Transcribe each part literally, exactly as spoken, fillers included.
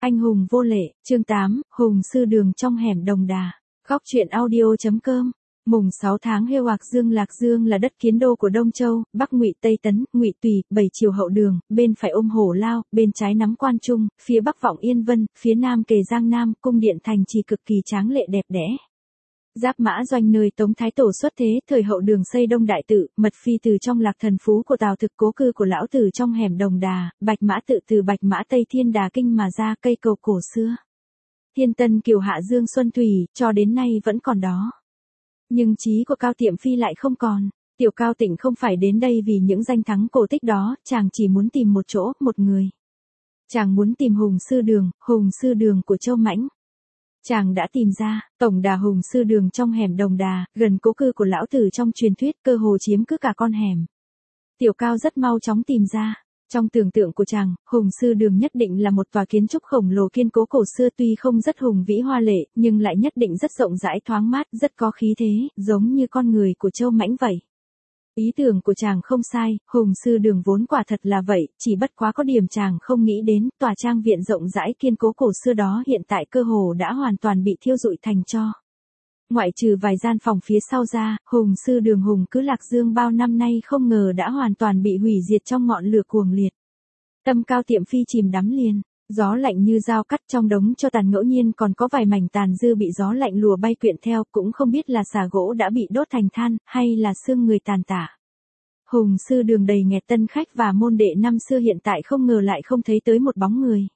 Anh hùng vô lệ, chương tám, Hùng sư đường trong hẻm Đồng Đà. Góc truyện audio.com. Mùng sáu tháng Hêu Lạc Dương. Lạc Dương là đất kiến đô của Đông Châu, Bắc Ngụy, Tây Tấn, Ngụy Tùy, bảy triều hậu đường, bên phải ôm Hổ Lao, bên trái nắm Quan Trung, phía bắc vọng Yên Vân, phía nam kề Giang Nam, cung điện thành trì cực kỳ tráng lệ đẹp đẽ. Giáp Mã Doanh nơi Tống Thái Tổ xuất thế, thời hậu đường xây Đông Đại Tự, mật phi từ trong Lạc Thần Phú của Tào Thực, cố cư của lão tử trong hẻm Đồng Đà, Bạch Mã Tự từ Bạch Mã Tây Thiên Đà Kinh mà ra, cây cầu cổ xưa. Thiên Tân Kiều Hạ Dương Xuân Thủy, cho đến nay vẫn còn đó. Nhưng trí của Cao Tiệm Phi lại không còn. Tiểu Cao Tịnh không phải đến đây vì những danh thắng cổ tích đó, chàng chỉ muốn tìm một chỗ, một người. Chàng muốn tìm Hùng sư đường, Hùng sư đường của Châu Mãnh. Chàng đã tìm ra, tổng đà Hùng sư đường trong hẻm Đồng Đà, gần cố cư của lão tử trong truyền thuyết, cơ hồ chiếm cứ cả con hẻm. Tiểu Cao rất mau chóng tìm ra. Trong tưởng tượng của chàng, Hùng sư đường nhất định là một tòa kiến trúc khổng lồ kiên cố cổ xưa, tuy không rất hùng vĩ hoa lệ, nhưng lại nhất định rất rộng rãi thoáng mát, rất có khí thế, giống như con người của Châu Mãnh vậy. Ý tưởng của chàng không sai, Hùng sư đường vốn quả thật là vậy, chỉ bất quá có điểm chàng không nghĩ đến, tòa trang viện rộng rãi kiên cố cổ xưa đó hiện tại cơ hồ đã hoàn toàn bị thiêu rụi thành tro. Ngoại trừ vài gian phòng phía sau ra, Hùng sư đường Hùng cứ Lạc Dương bao năm nay không ngờ đã hoàn toàn bị hủy diệt trong ngọn lửa cuồng liệt. Tâm Cao Tiệm Phi chìm đắm liền, gió lạnh như dao cắt, trong đống cho tàn ngẫu nhiên còn có vài mảnh tàn dư bị gió lạnh lùa bay quyện theo, cũng không biết là xà gỗ đã bị đốt thành than, hay là xương người tàn tả. Hùng sư đường đầy nghẹt tân khách và môn đệ năm xưa hiện tại không ngờ lại không thấy tới một bóng người.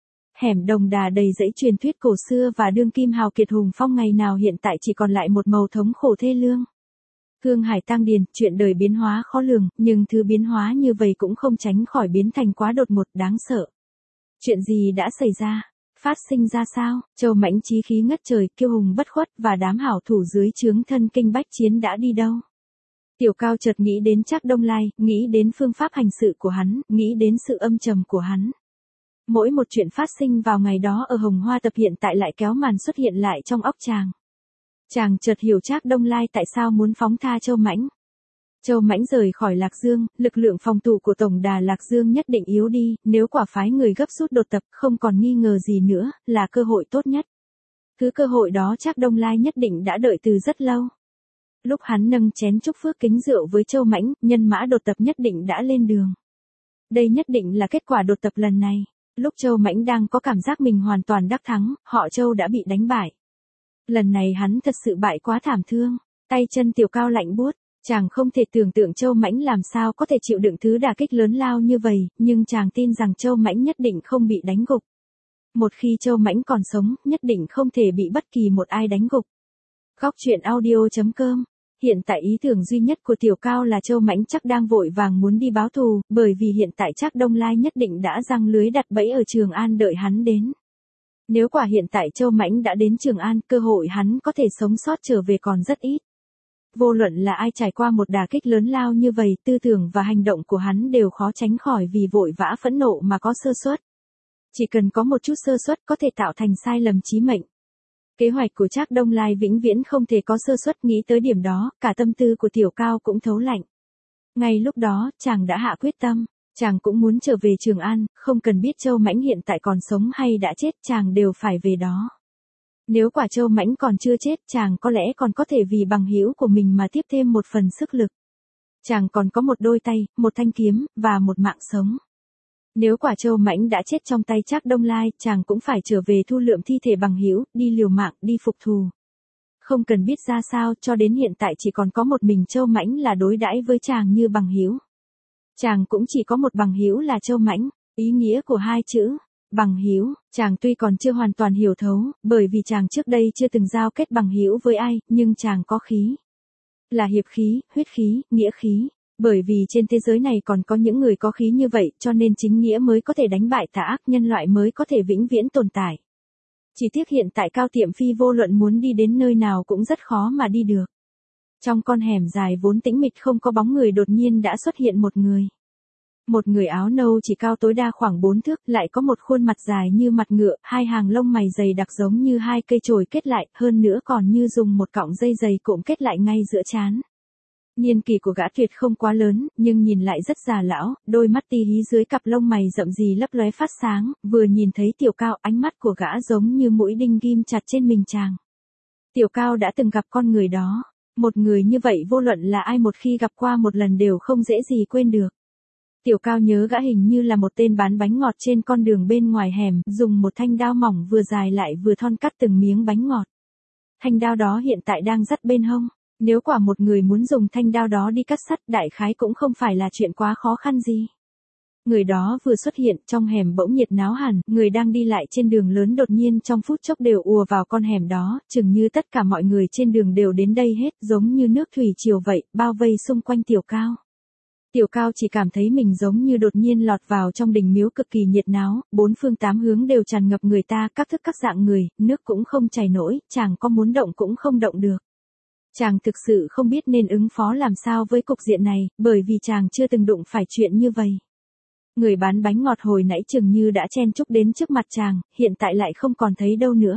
Hẻm Đồng Đà đầy dãy truyền thuyết cổ xưa và đương kim hào kiệt hùng phong ngày nào hiện tại chỉ còn lại một màu thống khổ thê lương. Hương Hải Tăng Điền, chuyện đời biến hóa khó lường, nhưng thứ biến hóa như vậy cũng không tránh khỏi biến thành quá đột ngột đáng sợ. Chuyện gì đã xảy ra? Phát sinh ra sao? Châu Mãnh chí khí ngất trời, kiêu hùng bất khuất và đám hảo thủ dưới trướng thân kinh bách chiến đã đi đâu? Tiểu Cao chợt nghĩ đến Trác Đông Lai, nghĩ đến phương pháp hành sự của hắn, nghĩ đến sự âm trầm của hắn. Mỗi một chuyện phát sinh vào ngày đó ở Hồng Hoa Tập hiện tại lại kéo màn xuất hiện lại trong óc chàng. Chàng chợt hiểu Trác Đông Lai tại sao muốn phóng tha Châu Mãnh. Châu Mãnh rời khỏi Lạc Dương, lực lượng phòng thủ của tổng đà Lạc Dương nhất định yếu đi, nếu quả phái người gấp rút đột tập không còn nghi ngờ gì nữa, là cơ hội tốt nhất. Thứ cơ hội đó Trác Đông Lai nhất định đã đợi từ rất lâu. Lúc hắn nâng chén chúc phước kính rượu với Châu Mãnh, nhân mã đột tập nhất định đã lên đường. Đây nhất định là kết quả đột tập lần này. Lúc Châu Mãnh đang có cảm giác mình hoàn toàn đắc thắng, họ Châu đã bị đánh bại. Lần này hắn thật sự bại quá thảm thương, tay chân Tiểu Cao lạnh buốt, chàng không thể tưởng tượng Châu Mãnh làm sao có thể chịu đựng thứ đả kích lớn lao như vậy, nhưng chàng tin rằng Châu Mãnh nhất định không bị đánh gục. Một khi Châu Mãnh còn sống, nhất định không thể bị bất kỳ một ai đánh gục. Góc truyện audio.com. Hiện tại ý tưởng duy nhất của Tiểu Cao là Châu Mãnh chắc đang vội vàng muốn đi báo thù, bởi vì hiện tại Trác Đông Lai nhất định đã giăng lưới đặt bẫy ở Trường An đợi hắn đến. Nếu quả hiện tại Châu Mãnh đã đến Trường An, cơ hội hắn có thể sống sót trở về còn rất ít. Vô luận là ai trải qua một đả kích lớn lao như vậy, tư tưởng và hành động của hắn đều khó tránh khỏi vì vội vã phẫn nộ mà có sơ suất. Chỉ cần có một chút sơ suất có thể tạo thành sai lầm chí mệnh. Kế hoạch của Trác Đông Lai vĩnh viễn không thể có sơ suất, nghĩ tới điểm đó, cả tâm tư của Tiểu Cao cũng thấu lạnh. Ngay lúc đó, chàng đã hạ quyết tâm, chàng cũng muốn trở về Trường An, không cần biết Châu Mãnh hiện tại còn sống hay đã chết, chàng đều phải về đó. Nếu quả Châu Mãnh còn chưa chết, chàng có lẽ còn có thể vì bằng hữu của mình mà tiếp thêm một phần sức lực. Chàng còn có một đôi tay, một thanh kiếm, và một mạng sống. Nếu quả Châu Mãnh đã chết trong tay Trác Đông Lai, chàng cũng phải trở về thu lượm thi thể bằng hữu, đi liều mạng, đi phục thù. Không cần biết ra sao, cho đến hiện tại chỉ còn có một mình Châu Mãnh là đối đãi với chàng như bằng hữu. Chàng cũng chỉ có một bằng hữu là Châu Mãnh, ý nghĩa của hai chữ bằng hữu, chàng tuy còn chưa hoàn toàn hiểu thấu, bởi vì chàng trước đây chưa từng giao kết bằng hữu với ai, nhưng chàng có khí. Là hiệp khí, huyết khí, nghĩa khí. Bởi vì trên thế giới này còn có những người có khí như vậy, cho nên chính nghĩa mới có thể đánh bại tà ác, nhân loại mới có thể vĩnh viễn tồn tại. Chỉ tiếc hiện tại Cao Tiệm Phi vô luận muốn đi đến nơi nào cũng rất khó mà đi được. Trong con hẻm dài vốn tĩnh mịch không có bóng người, đột nhiên đã xuất hiện một người. Một người áo nâu chỉ cao tối đa khoảng bốn thước, lại có một khuôn mặt dài như mặt ngựa, hai hàng lông mày dày đặc giống như hai cây chổi kết lại, hơn nữa còn như dùng một cọng dây dày cộm kết lại ngay giữa trán. Niên kỷ của gã tuyệt không quá lớn, nhưng nhìn lại rất già lão, đôi mắt ti hí dưới cặp lông mày rậm rì lấp lóe phát sáng, vừa nhìn thấy Tiểu Cao, ánh mắt của gã giống như mũi đinh ghim chặt trên mình chàng. Tiểu Cao đã từng gặp con người đó, một người như vậy vô luận là ai một khi gặp qua một lần đều không dễ gì quên được. Tiểu Cao nhớ gã hình như là một tên bán bánh ngọt trên con đường bên ngoài hẻm, dùng một thanh đao mỏng vừa dài lại vừa thon cắt từng miếng bánh ngọt. Thanh đao đó hiện tại đang dắt bên hông. Nếu quả một người muốn dùng thanh đao đó đi cắt sắt, đại khái cũng không phải là chuyện quá khó khăn gì. Người đó vừa xuất hiện, trong hẻm bỗng nhiệt náo hẳn, người đang đi lại trên đường lớn đột nhiên trong phút chốc đều ùa vào con hẻm đó, chừng như tất cả mọi người trên đường đều đến đây hết, giống như nước thủy triều vậy, bao vây xung quanh Tiểu Cao. Tiểu Cao chỉ cảm thấy mình giống như đột nhiên lọt vào trong đình miếu cực kỳ nhiệt náo, bốn phương tám hướng đều tràn ngập người ta, các thức các dạng người, nước cũng không chảy nổi, chàng có muốn động cũng không động được. Chàng thực sự không biết nên ứng phó làm sao với cục diện này, bởi vì chàng chưa từng đụng phải chuyện như vậy. Người bán bánh ngọt hồi nãy chừng như đã chen chúc đến trước mặt chàng, hiện tại lại không còn thấy đâu nữa.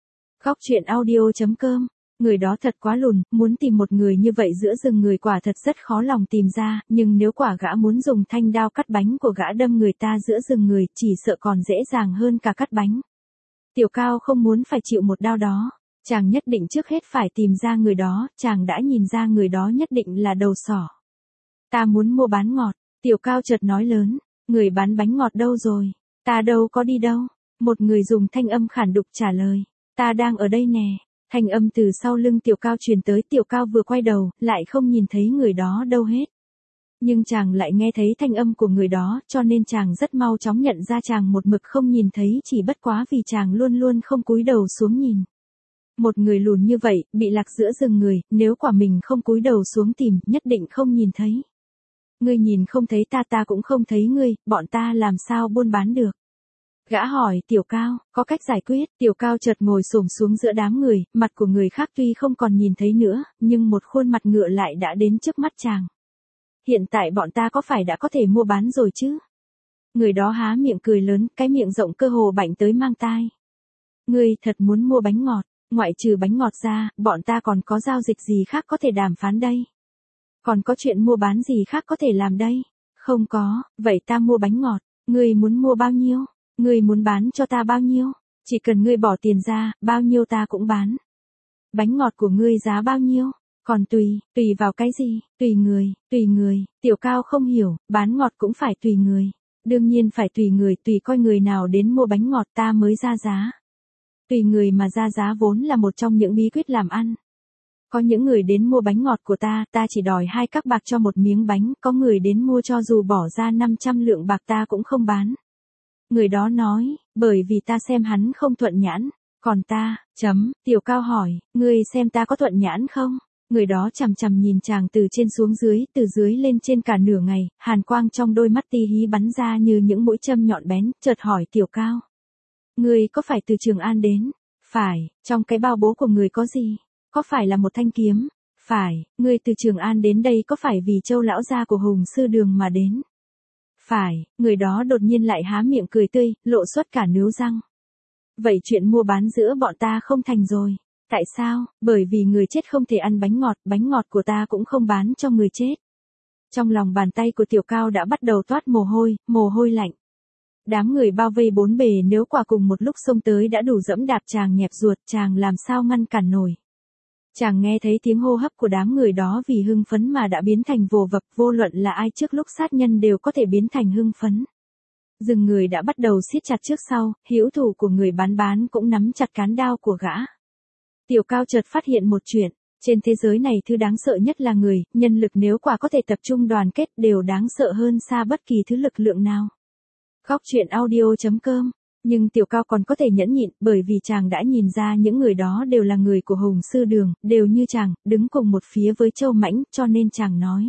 Góc truyện audio chấm com. Người đó thật quá lùn, muốn tìm một người như vậy giữa rừng người quả thật rất khó lòng tìm ra, nhưng nếu quả gã muốn dùng thanh đao cắt bánh của gã đâm người ta giữa rừng người, chỉ sợ còn dễ dàng hơn cả cắt bánh. Tiểu Cao không muốn phải chịu một đao đó. Chàng nhất định trước hết phải tìm ra người đó, chàng đã nhìn ra người đó nhất định là đầu sỏ. Ta muốn mua bán ngọt, Tiểu Cao chợt nói lớn, người bán bánh ngọt đâu rồi, ta đâu có đi đâu. Một người dùng thanh âm khản đục trả lời, ta đang ở đây nè. Thanh âm từ sau lưng Tiểu Cao truyền tới, Tiểu Cao vừa quay đầu, lại không nhìn thấy người đó đâu hết. Nhưng chàng lại nghe thấy thanh âm của người đó, cho nên chàng rất mau chóng nhận ra chàng một mực không nhìn thấy, chỉ bất quá vì chàng luôn luôn không cúi đầu xuống nhìn. Một người lùn như vậy, bị lạc giữa rừng người, nếu quả mình không cúi đầu xuống tìm, nhất định không nhìn thấy. Ngươi nhìn không thấy ta, ta cũng không thấy ngươi, bọn ta làm sao buôn bán được. Gã hỏi Tiểu Cao, có cách giải quyết. Tiểu Cao chợt ngồi xổm xuống giữa đám người, mặt của người khác tuy không còn nhìn thấy nữa, nhưng một khuôn mặt ngựa lại đã đến trước mắt chàng. Hiện tại bọn ta có phải đã có thể mua bán rồi chứ? Người đó há miệng cười lớn, cái miệng rộng cơ hồ bạnh tới mang tai. Ngươi thật muốn mua bánh ngọt, ngoại trừ bánh ngọt ra, bọn ta còn có giao dịch gì khác có thể đàm phán đây? Còn có chuyện mua bán gì khác có thể làm đây? Không có, vậy ta mua bánh ngọt, ngươi muốn mua bao nhiêu? Ngươi muốn bán cho ta bao nhiêu? Chỉ cần ngươi bỏ tiền ra, bao nhiêu ta cũng bán. Bánh ngọt của ngươi giá bao nhiêu? Còn tùy, tùy vào cái gì? Tùy người, tùy người. Tiểu Cao không hiểu, bán ngọt cũng phải tùy người. Đương nhiên phải tùy người, tùy coi người nào đến mua bánh ngọt ta mới ra giá. Tùy người mà ra giá vốn là một trong những bí quyết làm ăn. Có những người đến mua bánh ngọt của ta, ta chỉ đòi hai các bạc cho một miếng bánh, có người đến mua cho dù bỏ ra năm trăm lượng bạc ta cũng không bán. Người đó nói, bởi vì ta xem hắn không thuận nhãn, còn ta, chấm, Tiểu Cao hỏi, ngươi xem ta có thuận nhãn không? Người đó chằm chằm nhìn chàng từ trên xuống dưới, từ dưới lên trên cả nửa ngày, hàn quang trong đôi mắt ti hí bắn ra như những mũi châm nhọn bén, chợt hỏi Tiểu Cao. Ngươi có phải từ Trường An đến? Phải, trong cái bao bố của người có gì? Có phải là một thanh kiếm? Phải, ngươi từ Trường An đến đây có phải vì Châu lão gia của Hùng sư đường mà đến? Phải, người đó đột nhiên lại há miệng cười tươi, lộ xuất cả nướu răng. Vậy chuyện mua bán giữa bọn ta không thành rồi. Tại sao? Bởi vì người chết không thể ăn bánh ngọt, bánh ngọt của ta cũng không bán cho người chết. Trong lòng bàn tay của Tiểu Cao đã bắt đầu toát mồ hôi, mồ hôi lạnh. Đám người bao vây bốn bề nếu quả cùng một lúc xông tới đã đủ dẫm đạp chàng nhẹp ruột, chàng làm sao ngăn cản nổi. Chàng nghe thấy tiếng hô hấp của đám người đó vì hưng phấn mà đã biến thành vồ vập, vô luận là ai trước lúc sát nhân đều có thể biến thành hưng phấn. Rừng người đã bắt đầu siết chặt trước sau, hữu thủ của người bán bán cũng nắm chặt cán đao của gã. Tiểu Cao chợt phát hiện một chuyện, trên thế giới này thứ đáng sợ nhất là người, nhân lực nếu quả có thể tập trung đoàn kết đều đáng sợ hơn xa bất kỳ thứ lực lượng nào. Góc truyện audio chấm com. Nhưng Tiểu Cao còn có thể nhẫn nhịn, bởi vì chàng đã nhìn ra những người đó đều là người của Hùng sư đường, đều như chàng, đứng cùng một phía với Châu Mãnh, cho nên chàng nói.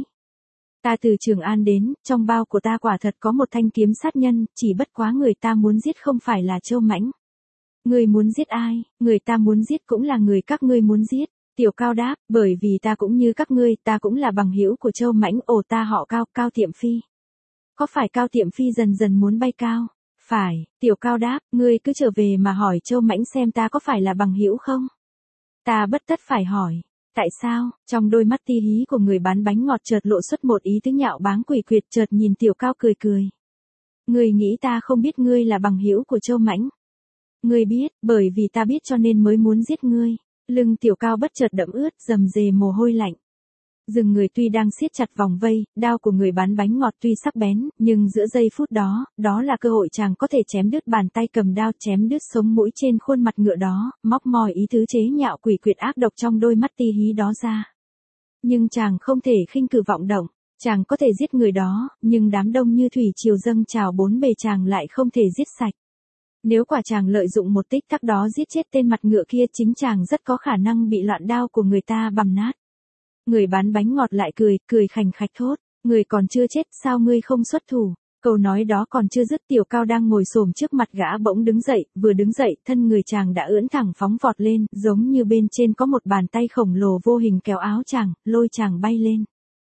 Ta từ Trường An đến, trong bao của ta quả thật có một thanh kiếm sát nhân, chỉ bất quá người ta muốn giết không phải là Châu Mãnh. Người muốn giết ai? Người ta muốn giết cũng là người các ngươi muốn giết. Tiểu Cao đáp, bởi vì ta cũng như các ngươi, ta cũng là bằng hữu của Châu Mãnh, ồ ta họ Cao, Cao Tiệm Phi. Có phải Cao Tiệm Phi dần dần muốn bay cao? Phải, Tiểu Cao đáp, ngươi cứ trở về mà hỏi Châu Mãnh xem ta có phải là bằng hữu không? Ta bất tất phải hỏi, Tại sao? Trong đôi mắt ti hí của người bán bánh ngọt chợt lộ xuất một ý tứ nhạo báng quỷ quyệt, chợt nhìn Tiểu Cao cười cười. Ngươi nghĩ ta không biết ngươi là bằng hữu của Châu Mãnh? Ngươi biết, bởi vì ta biết cho nên mới muốn giết ngươi. Lưng Tiểu Cao bất chợt đẫm ướt, rầm rề mồ hôi lạnh. Dừng người tuy đang siết chặt vòng vây, đao của người bán bánh ngọt tuy sắc bén, nhưng giữa giây phút đó, đó là cơ hội chàng có thể chém đứt bàn tay cầm đao, chém đứt sống mũi trên khuôn mặt ngựa đó, móc mòi ý tứ chế nhạo quỷ quyệt ác độc trong đôi mắt ti hí đó ra. Nhưng chàng không thể khinh cử vọng động, chàng có thể giết người đó, nhưng đám đông như thủy triều dâng trào bốn bề chàng lại không thể giết sạch. Nếu quả chàng lợi dụng một tích tắc đó giết chết tên mặt ngựa kia, chính chàng rất có khả năng bị loạn đao của người ta bằm nát. Người bán bánh ngọt lại cười, cười khành khạch thốt, người còn chưa chết sao ngươi không xuất thủ. Câu nói đó còn chưa dứt, Tiểu Cao đang ngồi xổm trước mặt gã bỗng đứng dậy, vừa đứng dậy, thân người chàng đã ưỡn thẳng phóng vọt lên, giống như bên trên có một bàn tay khổng lồ vô hình kéo áo chàng, lôi chàng bay lên.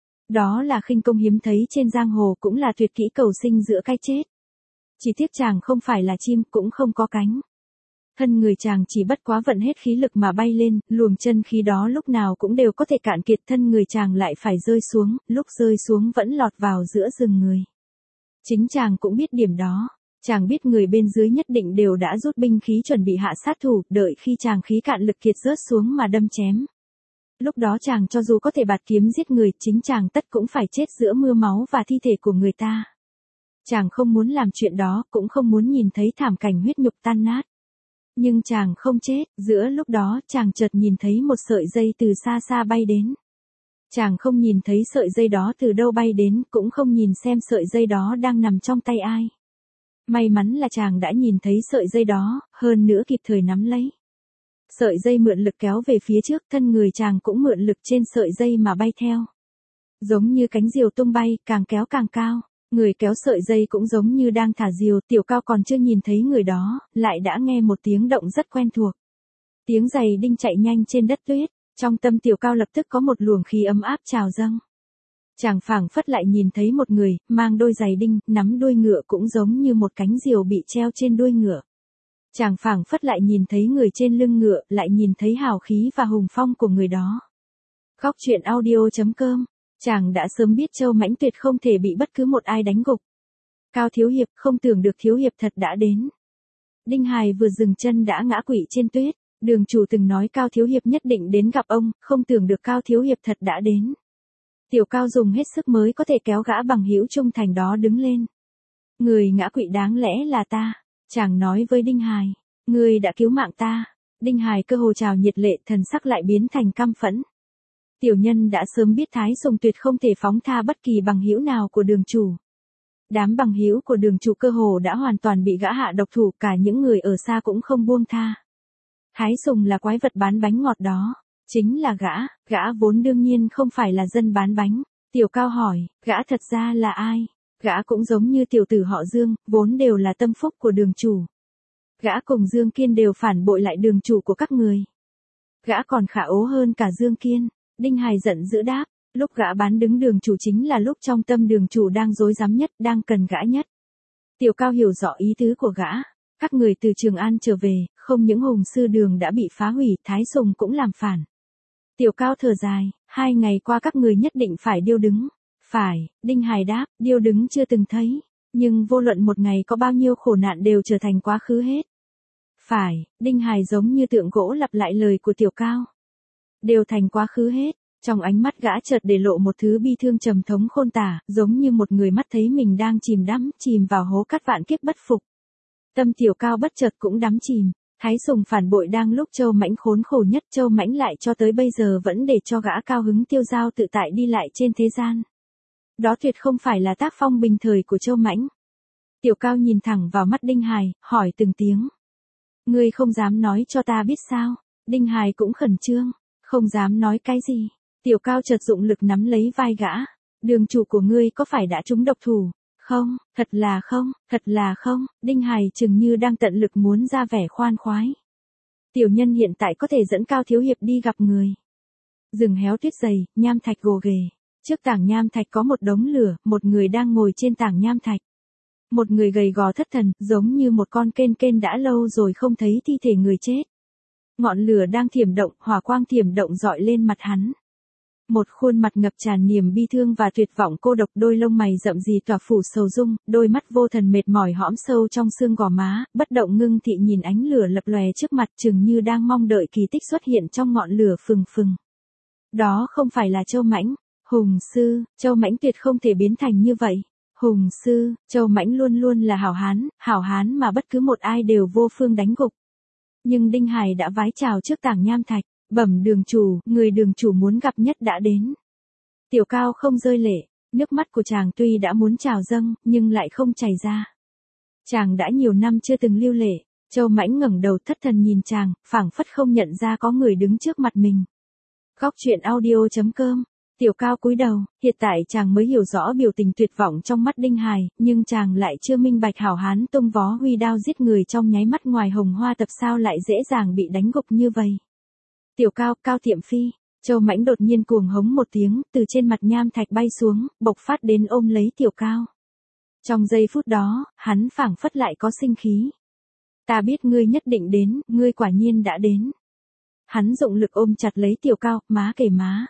Đó là khinh công hiếm thấy trên giang hồ, cũng là tuyệt kỹ cầu sinh giữa cái chết. Chỉ tiếc chàng không phải là chim, cũng không có cánh. Thân người chàng chỉ bất quá vận hết khí lực mà bay lên, luồng chân khí đó lúc nào cũng đều có thể cạn kiệt, thân người chàng lại phải rơi xuống, lúc rơi xuống vẫn lọt vào giữa rừng người. Chính chàng cũng biết điểm đó, chàng biết người bên dưới nhất định đều đã rút binh khí chuẩn bị hạ sát thủ, đợi khi chàng khí cạn lực kiệt rớt xuống mà đâm chém. Lúc đó chàng cho dù có thể bạt kiếm giết người, chính chàng tất cũng phải chết giữa mưa máu và thi thể của người ta. Chàng không muốn làm chuyện đó, cũng không muốn nhìn thấy thảm cảnh huyết nhục tan nát. Nhưng chàng không chết, giữa lúc đó chàng chợt nhìn thấy một sợi dây từ xa xa bay đến. Chàng không nhìn thấy sợi dây đó từ đâu bay đến, cũng không nhìn xem sợi dây đó đang nằm trong tay ai. May mắn là chàng đã nhìn thấy sợi dây đó, hơn nữa kịp thời nắm lấy. Sợi dây mượn lực kéo về phía trước, thân người chàng cũng mượn lực trên sợi dây mà bay theo. Giống như cánh diều tung bay, càng kéo càng cao. Người kéo sợi dây cũng giống như đang thả diều, Tiểu Cao còn chưa nhìn thấy người đó, lại đã nghe một tiếng động rất quen thuộc. Tiếng giày đinh chạy nhanh trên đất tuyết, trong tâm Tiểu Cao lập tức có một luồng khí ấm áp trào dâng. Chàng phảng phất lại nhìn thấy một người, mang đôi giày đinh, nắm đuôi ngựa cũng giống như một cánh diều bị treo trên đuôi ngựa. Chàng phảng phất lại nhìn thấy người trên lưng ngựa, lại nhìn thấy hào khí và hùng phong của người đó. Góc truyện audio chấm com. Chàng đã sớm biết Châu Mãnh tuyệt không thể bị bất cứ một ai đánh gục. Cao thiếu hiệp, không tưởng được thiếu hiệp thật đã đến. Đinh Hài vừa dừng chân đã ngã quỵ trên tuyết. Đường chủ từng nói Cao thiếu hiệp nhất định đến gặp ông, không tưởng được Cao thiếu hiệp thật đã đến. Tiểu Cao dùng hết sức mới có thể kéo gã bằng hữu trung thành đó đứng lên. Người ngã quỵ đáng lẽ là ta, chàng nói với Đinh Hài. Người đã cứu mạng ta. Đinh Hài cơ hồ trào nhiệt lệ, thần sắc lại biến thành căm phẫn. Tiểu nhân đã sớm biết Thái Sùng tuyệt không thể phóng tha bất kỳ bằng hữu nào của đường chủ. Đám bằng hữu của đường chủ cơ hồ đã hoàn toàn bị gã hạ độc thủ, cả những người ở xa cũng không buông tha. Thái Sùng là quái vật bán bánh ngọt đó, chính là gã, gã vốn đương nhiên không phải là dân bán bánh. Tiểu Cao hỏi, gã thật ra là ai? Gã cũng giống như tiểu tử họ Dương, vốn đều là tâm phúc của đường chủ. Gã cùng Dương Kiên đều phản bội lại đường chủ của các người. Gã còn khả ố hơn cả Dương Kiên. Đinh Hài giận dữ đáp, lúc gã bán đứng đường chủ chính là lúc trong tâm đường chủ đang rối rắm nhất, đang cần gã nhất. Tiểu Cao hiểu rõ ý tứ của gã, các người từ Trường An trở về, không những Hùng Sư Đường đã bị phá hủy, Thái Sùng cũng làm phản. Tiểu Cao thở dài, hai ngày qua các người nhất định phải điêu đứng. Phải, Đinh Hài đáp, điêu đứng chưa từng thấy, nhưng vô luận một ngày có bao nhiêu khổ nạn đều trở thành quá khứ hết. Phải, Đinh Hài giống như tượng gỗ lặp lại lời của Tiểu Cao. Đều thành quá khứ hết, trong ánh mắt gã chợt để lộ một thứ bi thương trầm thống khôn tả, giống như một người mắt thấy mình đang chìm đắm, chìm vào hố cát vạn kiếp bất phục. Tâm Tiểu Cao bất chợt cũng đắm chìm, Thái Sùng phản bội đang lúc Châu Mãnh khốn khổ nhất, Châu Mãnh lại cho tới bây giờ vẫn để cho gã cao hứng tiêu dao tự tại đi lại trên thế gian. Đó tuyệt không phải là tác phong bình thời của Châu Mãnh. Tiểu Cao nhìn thẳng vào mắt Đinh Hài, hỏi từng tiếng. Ngươi không dám nói cho ta biết sao? Đinh Hài cũng khẩn trương. Không dám nói cái gì. Tiểu Cao chợt dụng lực nắm lấy vai gã. Đường chủ của ngươi có phải đã trúng độc thủ? Không, thật là không, thật là không. Đinh Hài chừng như đang tận lực muốn ra vẻ khoan khoái. Tiểu nhân hiện tại có thể dẫn Cao thiếu hiệp đi gặp người. Rừng héo tuyết dày, nham thạch gồ ghề. Trước tảng nham thạch có một đống lửa, một người đang ngồi trên tảng nham thạch. Một người gầy gò thất thần, giống như một con kên kên đã lâu rồi không thấy thi thể người chết. Ngọn lửa đang thiểm động, hỏa quang thiểm động dọi lên mặt hắn. Một khuôn mặt ngập tràn niềm bi thương và tuyệt vọng cô độc, đôi lông mày rậm rì tỏa phủ sầu dung, đôi mắt vô thần mệt mỏi hõm sâu trong xương gò má, bất động ngưng thị nhìn ánh lửa lập lòe trước mặt, chừng như đang mong đợi kỳ tích xuất hiện trong ngọn lửa phừng phừng. Đó không phải là Châu Mãnh. Hùng sư, Châu Mãnh tuyệt không thể biến thành như vậy. Hùng sư, Châu Mãnh luôn luôn là hảo hán, hảo hán mà bất cứ một ai đều vô phương đánh gục. Nhưng Đinh Hải đã vái chào trước tảng nham thạch, bẩm đường chủ, người đường chủ muốn gặp nhất đã đến. Tiểu Cao không rơi lệ, nước mắt của chàng tuy đã muốn trào dâng, nhưng lại không chảy ra. Chàng đã nhiều năm chưa từng lưu lệ. Châu Mãnh ngẩng đầu thất thần nhìn chàng, phảng phất không nhận ra có người đứng trước mặt mình. Góc truyện audio chấm com. Tiểu Cao cúi đầu, hiện tại chàng mới hiểu rõ biểu tình tuyệt vọng trong mắt Đinh Hải, nhưng chàng lại chưa minh bạch hảo hán tung vó huy đao giết người trong nháy mắt ngoài hồng hoa tập sao lại dễ dàng bị đánh gục như vậy. Tiểu Cao, Cao Tiệm Phi. Châu Mãnh đột nhiên cuồng hống một tiếng, từ trên mặt nham thạch bay xuống, bộc phát đến ôm lấy Tiểu Cao. Trong giây phút đó, hắn phảng phất lại có sinh khí. Ta biết ngươi nhất định đến, ngươi quả nhiên đã đến. Hắn dụng lực ôm chặt lấy Tiểu Cao, má kề má.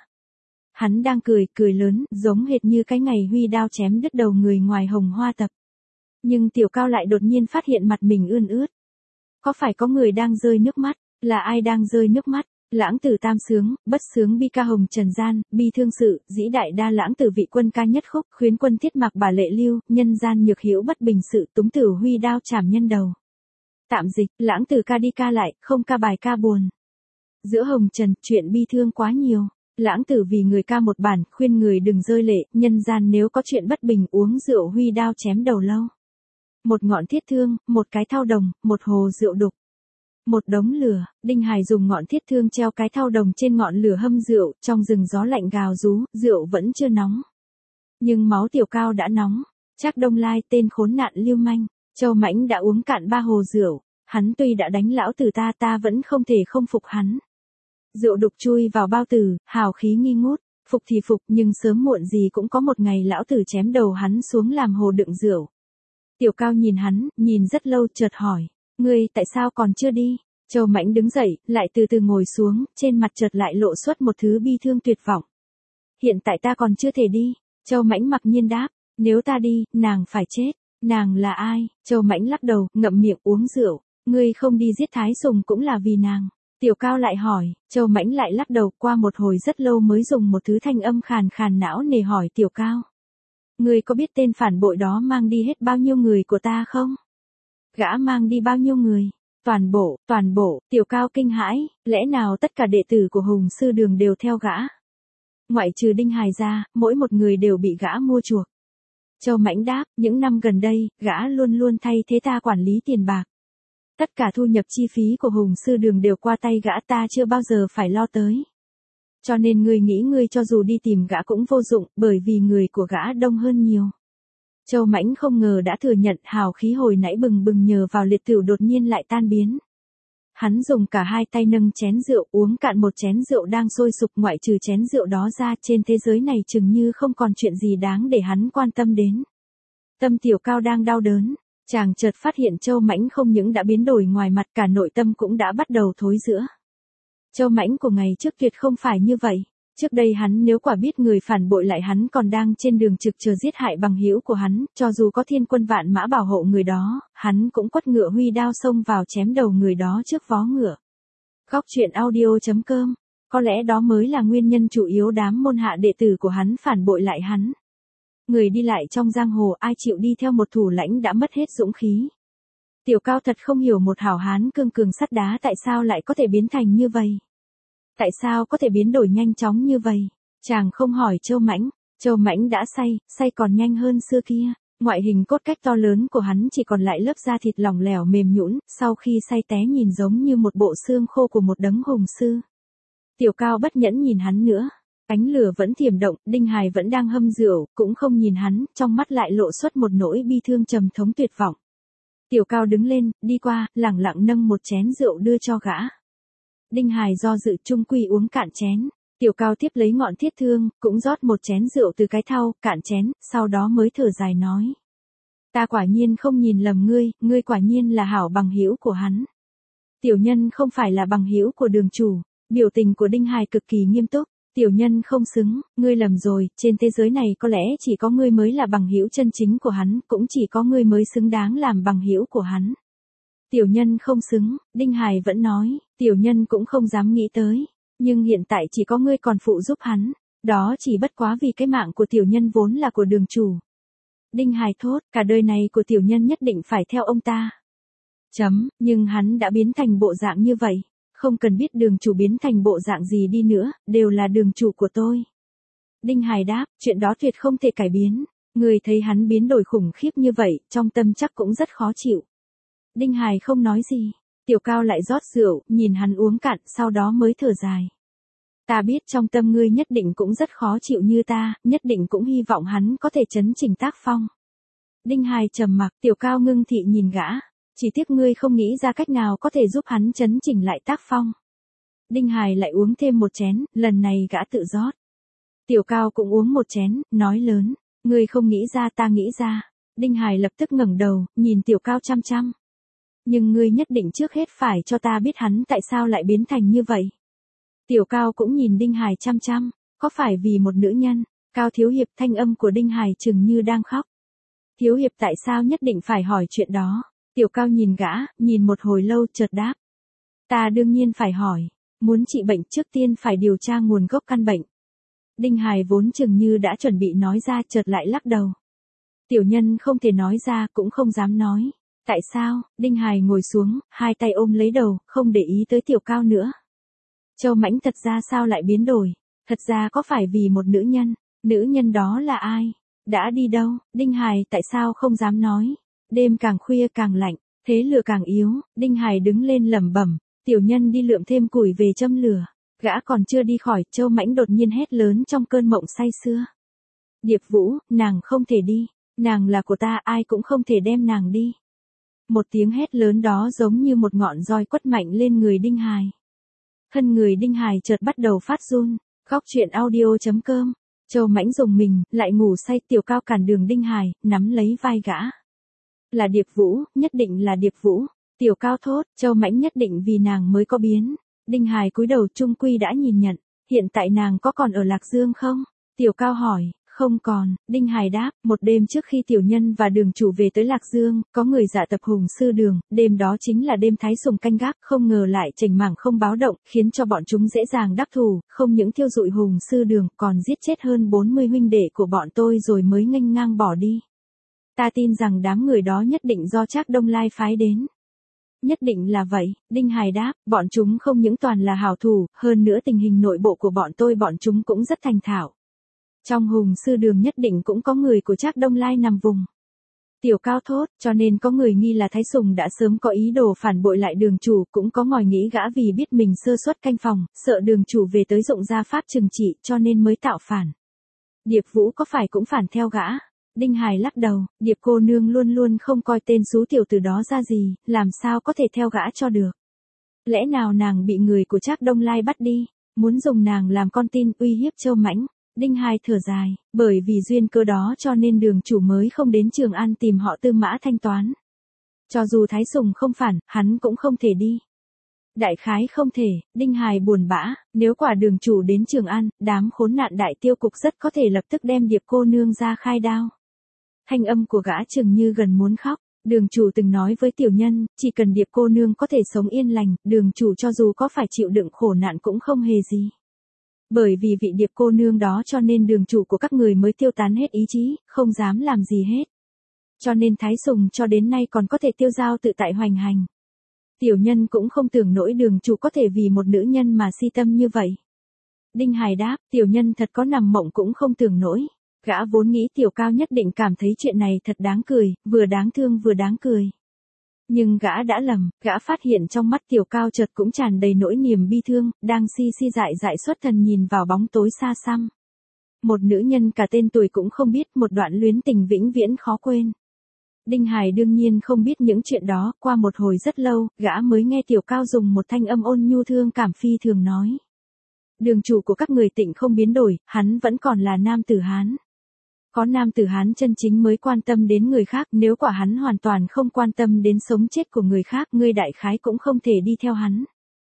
Hắn đang cười, cười lớn, giống hệt như cái ngày huy đao chém đứt đầu người ngoài hồng hoa tập. Nhưng Tiểu Cao lại đột nhiên phát hiện mặt mình ươn ướt. Có phải có người đang rơi nước mắt? Là ai đang rơi nước mắt? Lãng tử tam sướng, bất sướng bi ca hồng trần gian, bi thương sự, dĩ đại đa lãng tử vị quân ca nhất khúc, khuyến quân thiết mạc bà lệ lưu, nhân gian nhược hữu bất bình sự, túng tử huy đao chảm nhân đầu. Tạm dịch, lãng tử ca đi ca lại, không ca bài ca buồn. Giữa hồng trần, chuyện bi thương quá nhiều. Lãng tử vì người ca một bản, khuyên người đừng rơi lệ, nhân gian nếu có chuyện bất bình uống rượu huy đao chém đầu lâu. Một ngọn thiết thương, một cái thau đồng, một hồ rượu đục. Một đống lửa, Đinh Hải dùng ngọn thiết thương treo cái thau đồng trên ngọn lửa hâm rượu, trong rừng gió lạnh gào rú, rượu vẫn chưa nóng. Nhưng máu Tiểu Cao đã nóng, Trác Đông Lai tên khốn nạn lưu manh, Châu Mãnh đã uống cạn ba hồ rượu, hắn tuy đã đánh lão tử ta ta vẫn không thể không phục hắn. Rượu đục chui vào bao tử, hào khí nghi ngút, phục thì phục nhưng sớm muộn gì cũng có một ngày lão tử chém đầu hắn xuống làm hồ đựng rượu. Tiểu Cao nhìn hắn, nhìn rất lâu chợt hỏi, ngươi tại sao còn chưa đi? Châu Mãnh đứng dậy, lại từ từ ngồi xuống, trên mặt chợt lại lộ xuất một thứ bi thương tuyệt vọng. Hiện tại ta còn chưa thể đi. Châu Mãnh mặc nhiên đáp, nếu ta đi, nàng phải chết. Nàng là ai? Châu Mãnh lắc đầu, ngậm miệng uống rượu. Ngươi không đi giết Thái Sùng cũng là vì nàng. Tiểu Cao lại hỏi, Châu Mãnh lại lắc đầu, qua một hồi rất lâu mới dùng một thứ thanh âm khàn khàn não nề hỏi Tiểu Cao. Ngươi có biết tên phản bội đó mang đi hết bao nhiêu người của ta không? Gã mang đi bao nhiêu người? Toàn bộ, toàn bộ, Tiểu Cao kinh hãi, lẽ nào tất cả đệ tử của Hùng Sư Đường đều theo gã? Ngoại trừ Đinh Hải ra, mỗi một người đều bị gã mua chuộc. Châu Mãnh đáp, những năm gần đây, gã luôn luôn thay thế ta quản lý tiền bạc. Tất cả thu nhập chi phí của Hùng Sư Đường đều qua tay gã, ta chưa bao giờ phải lo tới. Cho nên ngươi nghĩ ngươi cho dù đi tìm gã cũng vô dụng, bởi vì người của gã đông hơn nhiều. Châu Mãnh không ngờ đã thừa nhận, hào khí hồi nãy bừng bừng nhờ vào liệt tửu đột nhiên lại tan biến. Hắn dùng cả hai tay nâng chén rượu, uống cạn một chén rượu đang sôi sục, ngoại trừ chén rượu đó ra, trên thế giới này chừng như không còn chuyện gì đáng để hắn quan tâm đến. Tâm Tiểu Cao đang đau đớn, chàng chợt phát hiện Châu Mãnh không những đã biến đổi ngoài mặt, cả nội tâm cũng đã bắt đầu thối rữa. Châu Mãnh của ngày trước tuyệt không phải như vậy. Trước đây hắn nếu quả biết người phản bội lại hắn còn đang trên đường trực chờ giết hại bằng hữu của hắn, cho dù có thiên quân vạn mã bảo hộ người đó, hắn cũng quất ngựa huy đao xông vào chém đầu người đó trước vó ngựa. Góc truyện audio chấm com. Có lẽ đó mới là nguyên nhân chủ yếu đám môn hạ đệ tử của hắn phản bội lại hắn. Người đi lại trong giang hồ, ai chịu đi theo một thủ lãnh đã mất hết dũng khí. Tiểu Cao thật không hiểu một hảo hán cương cường sắt đá tại sao lại có thể biến thành như vậy. Tại sao có thể biến đổi nhanh chóng như vậy? Chàng không hỏi Châu Mãnh. Châu Mãnh đã say, say còn nhanh hơn xưa kia. Ngoại hình cốt cách to lớn của hắn chỉ còn lại lớp da thịt lỏng lẻo mềm nhũn, sau khi say té nhìn giống như một bộ xương khô của một đấng hùng sư. Tiểu Cao bất nhẫn nhìn hắn nữa. Ánh lửa vẫn thiểm động, Đinh Hải vẫn đang hâm rượu, cũng không nhìn hắn, trong mắt lại lộ xuất một nỗi bi thương trầm thống tuyệt vọng. Tiểu Cao đứng lên, đi qua, lẳng lặng nâng một chén rượu đưa cho gã. Đinh Hải do dự chung quy uống cạn chén. Tiểu Cao tiếp lấy ngọn thiết thương, cũng rót một chén rượu từ cái thau, cạn chén, sau đó mới thở dài nói. Ta quả nhiên không nhìn lầm ngươi, ngươi quả nhiên là hảo bằng hữu của hắn. Tiểu nhân không phải là bằng hữu của đường chủ. Biểu tình của Đinh Hải cực kỳ nghiêm túc. Tiểu nhân không xứng, ngươi lầm rồi, trên thế giới này có lẽ chỉ có ngươi mới là bằng hữu chân chính của hắn, cũng chỉ có ngươi mới xứng đáng làm bằng hữu của hắn. Tiểu nhân không xứng, Đinh Hải vẫn nói, tiểu nhân cũng không dám nghĩ tới, nhưng hiện tại chỉ có ngươi còn phụ giúp hắn, đó chỉ bất quá vì cái mạng của tiểu nhân vốn là của đường chủ. Đinh Hải thốt, cả đời này của tiểu nhân nhất định phải theo ông ta. Chấm, nhưng hắn đã biến thành bộ dạng như vậy. Không cần biết đường chủ biến thành bộ dạng gì đi nữa, đều là đường chủ của tôi. Đinh Hải đáp, chuyện đó tuyệt không thể cải biến. Người thấy hắn biến đổi khủng khiếp như vậy, trong tâm chắc cũng rất khó chịu. Đinh Hải không nói gì. Tiểu Cao lại rót rượu, nhìn hắn uống cạn, sau đó mới thở dài. Ta biết trong tâm ngươi nhất định cũng rất khó chịu như ta, nhất định cũng hy vọng hắn có thể chấn chỉnh tác phong. Đinh Hải trầm mặc, Tiểu Cao ngưng thị nhìn gã. Chỉ tiếc ngươi không nghĩ ra cách nào có thể giúp hắn chấn chỉnh lại tác phong. Đinh Hải lại uống thêm một chén, lần này gã tự rót. Tiểu Cao cũng uống một chén, nói lớn, ngươi không nghĩ ra ta nghĩ ra. Đinh Hải lập tức ngẩng đầu, nhìn Tiểu Cao chăm chăm. Nhưng ngươi nhất định trước hết phải cho ta biết hắn tại sao lại biến thành như vậy. Tiểu Cao cũng nhìn Đinh Hải chăm chăm, có phải vì một nữ nhân? Cao thiếu hiệp, thanh âm của Đinh Hải chừng như đang khóc. Thiếu hiệp tại sao nhất định phải hỏi chuyện đó? Tiểu Cao nhìn gã, nhìn một hồi lâu chợt đáp. Ta đương nhiên phải hỏi, muốn trị bệnh trước tiên phải điều tra nguồn gốc căn bệnh. Đinh Hải vốn chừng như đã chuẩn bị nói ra chợt lại lắc đầu. Tiểu nhân không thể nói ra cũng không dám nói. Tại sao? Đinh Hải ngồi xuống, hai tay ôm lấy đầu, không để ý tới Tiểu Cao nữa. Châu Mãnh thật ra sao lại biến đổi? Thật ra có phải vì một nữ nhân? Nữ nhân đó là ai? Đã đi đâu? Đinh Hải tại sao không dám nói? Đêm càng khuya càng lạnh, thế lửa càng yếu, Đinh Hải đứng lên lẩm bẩm, tiểu nhân đi lượm thêm củi về châm lửa. Gã còn chưa đi khỏi, Châu Mãnh đột nhiên hét lớn trong cơn mộng say sưa. Điệp Vũ, nàng không thể đi, nàng là của ta, ai cũng không thể đem nàng đi. Một tiếng hét lớn đó giống như một ngọn roi quất mạnh lên người Đinh Hải. Thân người Đinh Hải chợt bắt đầu phát run. Góc truyện audio chấm com. Châu Mãnh dùng mình, lại ngủ say. Tiểu Cao cản đường Đinh Hải, nắm lấy vai gã. Là Điệp Vũ, nhất định là Điệp Vũ. Tiểu Cao thốt, Châu Mãnh nhất định vì nàng mới có biến. Đinh Hải cúi đầu trung quy đã nhìn nhận. Hiện tại nàng có còn ở Lạc Dương không? Tiểu Cao hỏi. Không còn, Đinh Hải đáp, một đêm trước khi tiểu nhân và đường chủ về tới Lạc Dương, có người dạ tập Hùng Sư Đường, đêm đó chính là đêm Thái Sùng canh gác, không ngờ lại chảnh mảng không báo động, khiến cho bọn chúng dễ dàng đắc thủ, không những thiêu dụi Hùng Sư Đường, còn giết chết hơn bốn mươi huynh đệ của bọn tôi rồi mới nghênh ngang bỏ đi. Ta tin rằng đám người đó nhất định do Trác Đông Lai phái đến. Nhất định là vậy, Đinh Hải đáp, bọn chúng không những toàn là hảo thủ, hơn nữa tình hình nội bộ của bọn tôi bọn chúng cũng rất thành thạo. Trong Hùng Sư Đường nhất định cũng có người của Trác Đông Lai nằm vùng. Tiểu Cao thốt, cho nên có người nghi là Thái Sùng đã sớm có ý đồ phản bội lại đường chủ, cũng có ngòi nghĩ gã vì biết mình sơ suất canh phòng, sợ đường chủ về tới dụng gia pháp trừng trị, cho nên mới tạo phản. Điệp Vũ có phải cũng phản theo gã? Đinh Hải lắc đầu, Điệp cô nương luôn luôn không coi tên xú tiểu từ đó ra gì, làm sao có thể theo gã cho được. Lẽ nào nàng bị người của Trác Đông Lai bắt đi, muốn dùng nàng làm con tin uy hiếp Châu Mãnh? Đinh Hải thở dài, bởi vì duyên cơ đó cho nên đường chủ mới không đến Trường An tìm họ Tư Mã thanh toán. Cho dù Thái Sùng không phản, hắn cũng không thể đi. Đại khái không thể, Đinh Hải buồn bã, nếu quả đường chủ đến Trường An, đám khốn nạn đại tiêu cục rất có thể lập tức đem Điệp cô nương ra khai đao. Thanh âm của gã chừng như gần muốn khóc, đường chủ từng nói với tiểu nhân, chỉ cần Điệp cô nương có thể sống yên lành, đường chủ cho dù có phải chịu đựng khổ nạn cũng không hề gì. Bởi vì vị Điệp cô nương đó cho nên đường chủ của các người mới tiêu tán hết ý chí, không dám làm gì hết. Cho nên Thái Sùng cho đến nay còn có thể tiêu dao tự tại hoành hành. Tiểu nhân cũng không tưởng nổi đường chủ có thể vì một nữ nhân mà si tâm như vậy. Đinh Hải đáp, tiểu nhân thật có nằm mộng cũng không tưởng nổi. Gã vốn nghĩ Tiểu Cao nhất định cảm thấy chuyện này thật đáng cười, vừa đáng thương vừa đáng cười. Nhưng gã đã lầm, gã phát hiện trong mắt Tiểu Cao chợt cũng tràn đầy nỗi niềm bi thương, đang si si dại dại xuất thần nhìn vào bóng tối xa xăm. Một nữ nhân cả tên tuổi cũng không biết, một đoạn luyến tình vĩnh viễn khó quên. Đinh Hải đương nhiên không biết những chuyện đó, qua một hồi rất lâu, gã mới nghe Tiểu Cao dùng một thanh âm ôn nhu thương cảm phi thường nói. Đường chủ của các người Tịnh không biến đổi, hắn vẫn còn là nam tử Hán. Có nam tử Hán chân chính mới quan tâm đến người khác, nếu quả hắn hoàn toàn không quan tâm đến sống chết của người khác, ngươi đại khái cũng không thể đi theo hắn.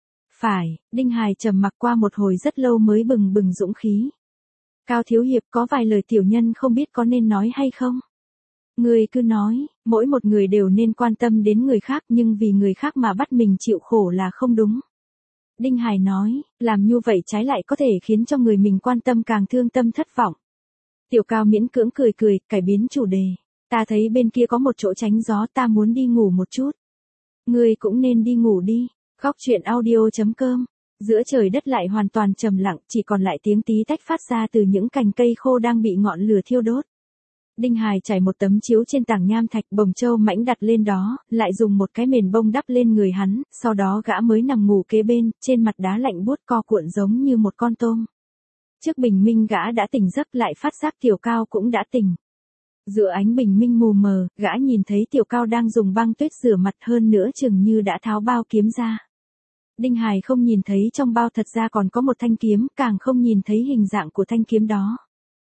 Phải, Đinh Hải trầm mặc qua một hồi rất lâu mới bừng bừng dũng khí. Cao thiếu hiệp, có vài lời tiểu nhân không biết có nên nói hay không? Ngươi cứ nói, mỗi một người đều nên quan tâm đến người khác, nhưng vì người khác mà bắt mình chịu khổ là không đúng. Đinh Hải nói, làm như vậy trái lại có thể khiến cho người mình quan tâm càng thương tâm thất vọng. Tiểu Cao miễn cưỡng cười cười, cải biến chủ đề. Ta thấy bên kia có một chỗ tránh gió, ta muốn đi ngủ một chút. Ngươi cũng nên đi ngủ đi. Góc truyện audio chấm com. Giữa trời đất lại hoàn toàn trầm lặng, chỉ còn lại tiếng tí tách phát ra từ những cành cây khô đang bị ngọn lửa thiêu đốt. Đinh Hải trải một tấm chiếu trên tảng nham thạch, Bồng Châu Mãnh đặt lên đó, lại dùng một cái mền bông đắp lên người hắn, sau đó gã mới nằm ngủ kế bên, trên mặt đá lạnh buốt co cuộn giống như một con tôm. Trước bình minh gã đã tỉnh giấc, lại phát giác Tiểu Cao cũng đã tỉnh. Giữa ánh bình minh mù mờ, gã nhìn thấy Tiểu Cao đang dùng băng tuyết rửa mặt, hơn nữa chừng như đã tháo bao kiếm ra. Đinh Hải không nhìn thấy trong bao thật ra còn có một thanh kiếm, càng không nhìn thấy hình dạng của thanh kiếm đó.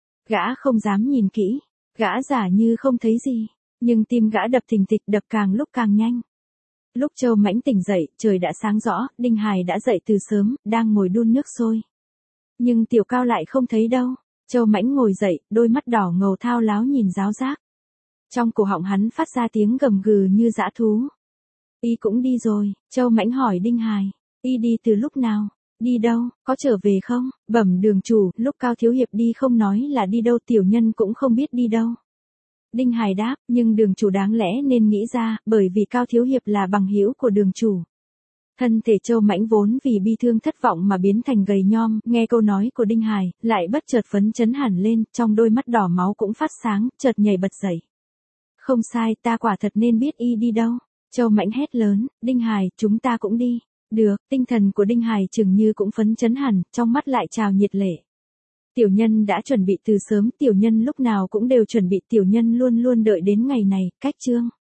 Gã không dám nhìn kỹ, gã giả như không thấy gì, nhưng tim gã đập thình thịch, đập càng lúc càng nhanh. Lúc Châu Mãnh tỉnh dậy, trời đã sáng rõ, Đinh Hải đã dậy từ sớm, đang ngồi đun nước sôi. Nhưng Tiểu Cao lại không thấy đâu. Châu Mãnh ngồi dậy, đôi mắt đỏ ngầu thao láo nhìn giáo giác. Trong cổ họng hắn phát ra tiếng gầm gừ như dã thú. Y cũng đi rồi, Châu Mãnh hỏi Đinh Hải. Y đi từ lúc nào? Đi đâu, có trở về không? Bẩm đường chủ, lúc Cao thiếu hiệp đi không nói là đi đâu, tiểu nhân cũng không biết đi đâu. Đinh Hải đáp, nhưng đường chủ đáng lẽ nên nghĩ ra, bởi vì Cao thiếu hiệp là bằng hữu của đường chủ. Thân thể Châu Mãnh vốn vì bi thương thất vọng mà biến thành gầy nhom, nghe câu nói của Đinh Hải, lại bất chợt phấn chấn hẳn lên, trong đôi mắt đỏ máu cũng phát sáng, chợt nhảy bật dậy. Không sai, ta quả thật nên biết y đi đâu. Châu Mãnh hét lớn, Đinh Hải, chúng ta cũng đi. Được, tinh thần của Đinh Hải chừng như cũng phấn chấn hẳn, trong mắt lại trào nhiệt lệ. Tiểu nhân đã chuẩn bị từ sớm, tiểu nhân lúc nào cũng đều chuẩn bị, tiểu nhân luôn luôn đợi đến ngày này, cách chương.